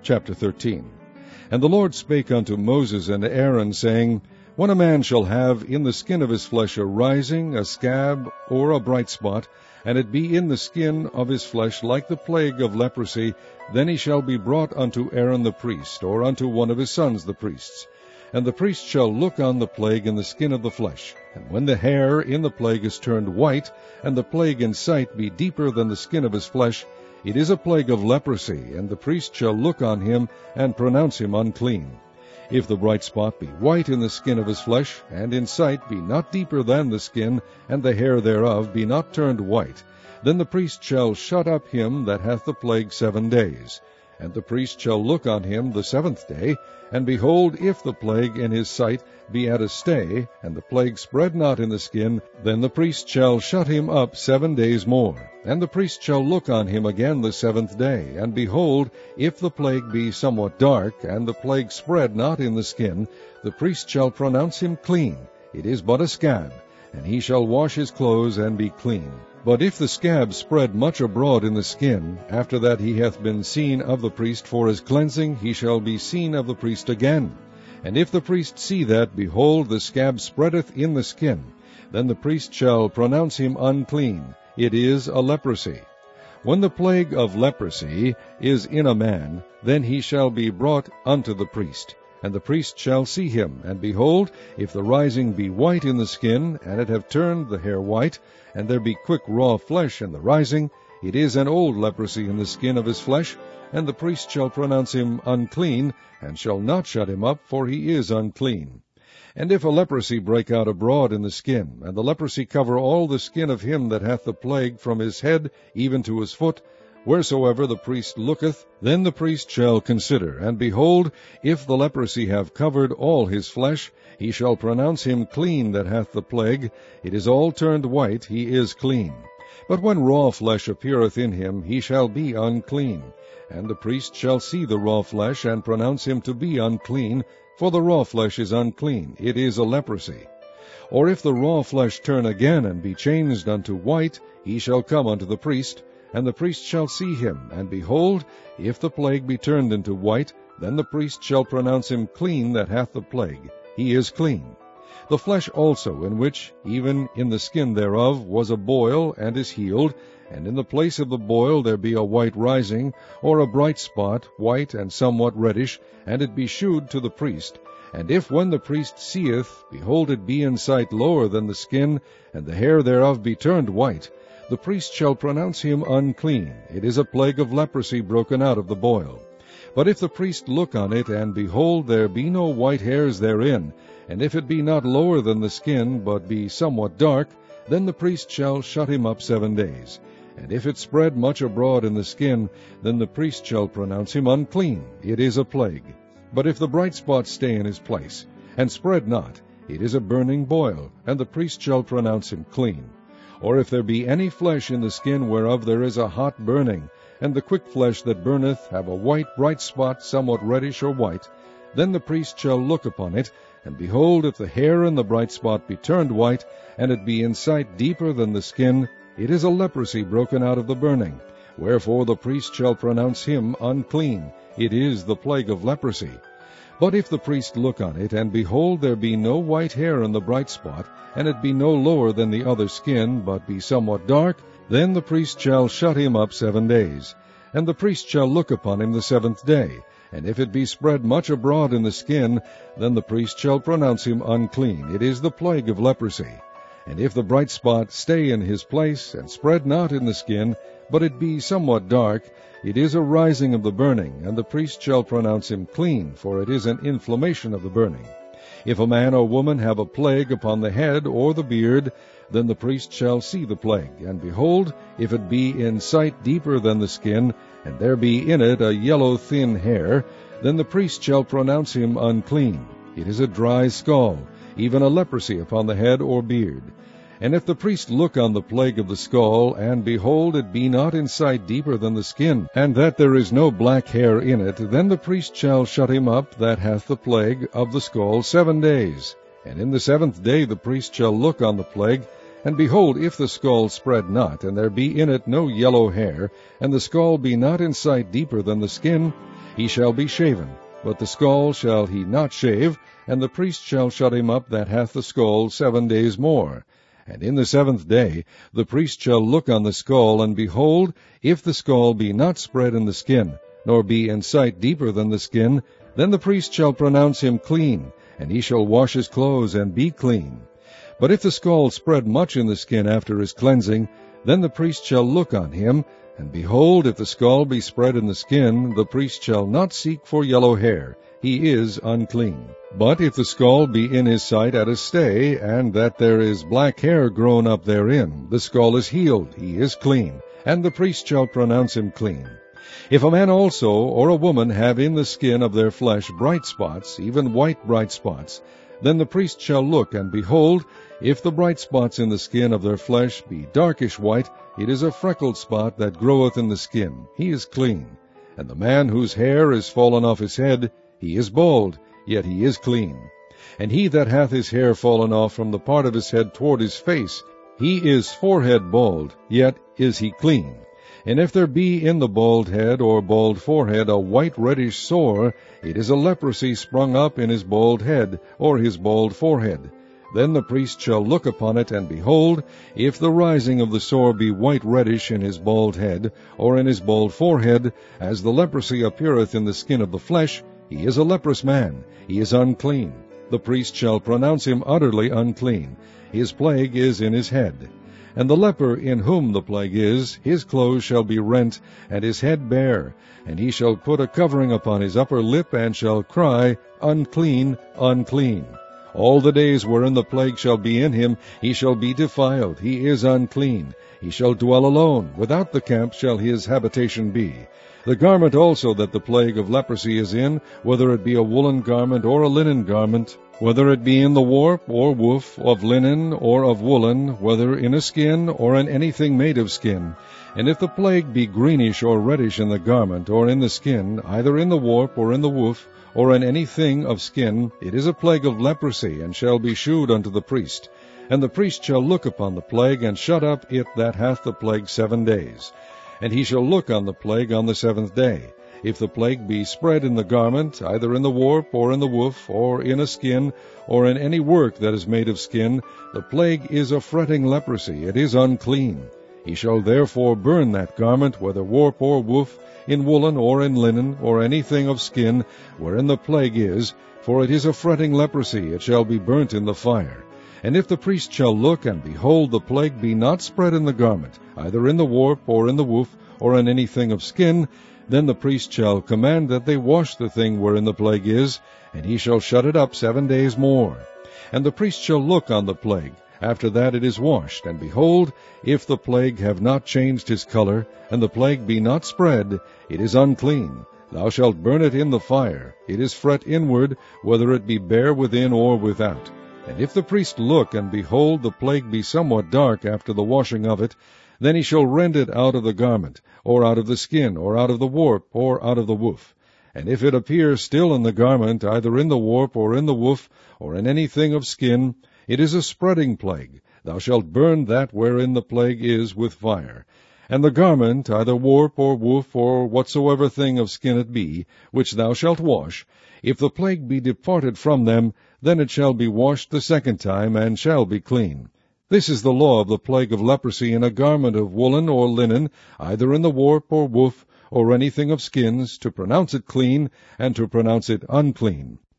Chapter 13. And the Lord spake unto Moses and Aaron, saying, When a man shall have in the skin of his flesh a rising, a scab, or a bright spot, and it be in the skin of his flesh like the plague of leprosy, then he shall be brought unto Aaron the priest, or unto one of his sons the priests. And the priest shall look on the plague in the skin of the flesh. And when the hair in the plague is turned white, and the plague in sight be deeper than the skin of his flesh, it is a plague of leprosy, and the priest shall look on him, and pronounce him unclean. If the bright spot be white in the skin of his flesh, and in sight be not deeper than the skin, and the hair thereof be not turned white, then the priest shall shut up him that hath the plague 7 days. And the priest shall look on him the 7th day, and behold, if the plague in his sight be at a stay, and the plague spread not in the skin, then the priest shall shut him up 7 days more. And the priest shall look on him again the 7th day, and behold, if the plague be somewhat dark, and the plague spread not in the skin, the priest shall pronounce him clean. It is but a scab, and he shall wash his clothes and be clean. But if the scab spread much abroad in the skin, after that he hath been seen of the priest for his cleansing, he shall be seen of the priest again. And if the priest see that, behold, the scab spreadeth in the skin, then the priest shall pronounce him unclean. It is a leprosy. When the plague of leprosy is in a man, then he shall be brought unto the priest. And the priest shall see him, and behold, if the rising be white in the skin, and it have turned the hair white, and there be quick raw flesh in the rising, it is an old leprosy in the skin of his flesh, and the priest shall pronounce him unclean, and shall not shut him up, for he is unclean. And if a leprosy break out abroad in the skin, and the leprosy cover all the skin of him that hath the plague from his head even to his foot, wheresoever the priest looketh, then the priest shall consider, and behold, if the leprosy have covered all his flesh, he shall pronounce him clean that hath the plague. It is all turned white, he is clean. But when raw flesh appeareth in him, he shall be unclean. And the priest shall see the raw flesh, and pronounce him to be unclean, for the raw flesh is unclean, it is a leprosy. Or if the raw flesh turn again, and be changed unto white, he shall come unto the priest, and the priest shall see him, and behold, if the plague be turned into white, then the priest shall pronounce him clean that hath the plague. He is clean. The flesh also, in which, even in the skin thereof, was a boil, and is healed, and in the place of the boil there be a white rising, or a bright spot, white and somewhat reddish, and it be shewed to the priest. And if when the priest seeth, behold, it be in sight lower than the skin, and the hair thereof be turned white, the priest shall pronounce him unclean. It is a plague of leprosy broken out of the boil. But if the priest look on it, and behold, there be no white hairs therein, and if it be not lower than the skin, but be somewhat dark, then the priest shall shut him up 7 days. And if it spread much abroad in the skin, then the priest shall pronounce him unclean. It is a plague. But if the bright spot stay in his place, and spread not, it is a burning boil, and the priest shall pronounce him clean. Or if there be any flesh in the skin whereof there is a hot burning, and the quick flesh that burneth have a white bright spot, somewhat reddish or white, then the priest shall look upon it, and behold, if the hair in the bright spot be turned white, and it be in sight deeper than the skin, it is a leprosy broken out of the burning. Wherefore the priest shall pronounce him unclean. It is the plague of leprosy. But if the priest look on it, and behold, there be no white hair in the bright spot, and it be no lower than the other skin, but be somewhat dark, then the priest shall shut him up 7 days. And the priest shall look upon him the 7th day. And if it be spread much abroad in the skin, then the priest shall pronounce him unclean. It is the plague of leprosy. And if the bright spot stay in his place, and spread not in the skin, but it be somewhat dark, it is a rising of the burning, and the priest shall pronounce him clean, for it is an inflammation of the burning. If a man or woman have a plague upon the head or the beard, then the priest shall see the plague. And behold, if it be in sight deeper than the skin, and there be in it a yellow thin hair, then the priest shall pronounce him unclean. It is a dry scald, even a leprosy upon the head or beard. And if the priest look on the plague of the skull, and behold, it be not in sight deeper than the skin, and that there is no black hair in it, then the priest shall shut him up that hath the plague of the skull 7 days. And in the 7th day the priest shall look on the plague, and behold, if the skull spread not, and there be in it no yellow hair, and the skull be not in sight deeper than the skin, he shall be shaven, but the skull shall he not shave, and the priest shall shut him up that hath the skull 7 days more. And in the 7th day the priest shall look on the skull, and behold, if the skull be not spread in the skin, nor be in sight deeper than the skin, then the priest shall pronounce him clean, and he shall wash his clothes and be clean. But if the skull spread much in the skin after his cleansing, then the priest shall look on him, and behold, if the skull be spread in the skin, the priest shall not seek for yellow hair, he is unclean. But if the skull be in his sight at a stay, and that there is black hair grown up therein, the skull is healed, he is clean, and the priest shall pronounce him clean. If a man also or a woman have in the skin of their flesh bright spots, even white bright spots, then the priest shall look, and behold, if the bright spots in the skin of their flesh be darkish white, it is a freckled spot that groweth in the skin, he is clean. And the man whose hair is fallen off his head, he is bald, yet he is clean. And he that hath his hair fallen off from the part of his head toward his face, he is forehead bald, yet is he clean. And if there be in the bald head or bald forehead a white reddish sore, it is a leprosy sprung up in his bald head or his bald forehead. Then the priest shall look upon it, and behold, if the rising of the sore be white reddish in his bald head, or in his bald forehead, as the leprosy appeareth in the skin of the flesh, he is a leprous man, he is unclean. The priest shall pronounce him utterly unclean. His plague is in his head. And the leper in whom the plague is, his clothes shall be rent, and his head bare, and he shall put a covering upon his upper lip, and shall cry, Unclean, unclean. All the days wherein the plague shall be in him, he shall be defiled, he is unclean. He shall dwell alone, without the camp shall his habitation be. The garment also that the plague of leprosy is in, whether it be a woolen garment or a linen garment, whether it be in the warp or woof, of linen or of woolen, whether in a skin or in anything made of skin. And if the plague be greenish or reddish in the garment or in the skin, either in the warp or in the woof, or in anything of skin, it is a plague of leprosy, and shall be shewed unto the priest. And the priest shall look upon the plague, and shut up it that hath the plague 7 days. And he shall look on the plague on the 7th day. If the plague be spread in the garment, either in the warp, or in the woof, or in a skin, or in any work that is made of skin, the plague is a fretting leprosy, it is unclean. He shall therefore burn that garment, whether warp or woof, in woolen or in linen, or anything of skin, wherein the plague is, for it is a fretting leprosy, it shall be burnt in the fire. And if the priest shall look, and behold, the plague be not spread in the garment, either in the warp, or in the woof, or in anything of skin, then the priest shall command that they wash the thing wherein the plague is, and he shall shut it up 7 days more. And the priest shall look on the plague, after that it is washed, and behold, if the plague have not changed his color, and the plague be not spread, it is unclean. Thou shalt burn it in the fire. It is fret inward, whether it be bare within or without. And if the priest look, and behold, the plague be somewhat dark after the washing of it, then he shall rend it out of the garment, or out of the skin, or out of the warp, or out of the woof. And if it appear still in the garment, either in the warp, or in the woof, or in anything of skin, it is a spreading plague. Thou shalt burn that wherein the plague is with fire. And the garment, either warp, or woof, or whatsoever thing of skin it be, which thou shalt wash, if the plague be departed from them, then it shall be washed the 2nd time, and shall be clean. This is the law of the plague of leprosy in a garment of woolen or linen, either in the warp or woof, or anything of skins, to pronounce it clean, and to pronounce it unclean.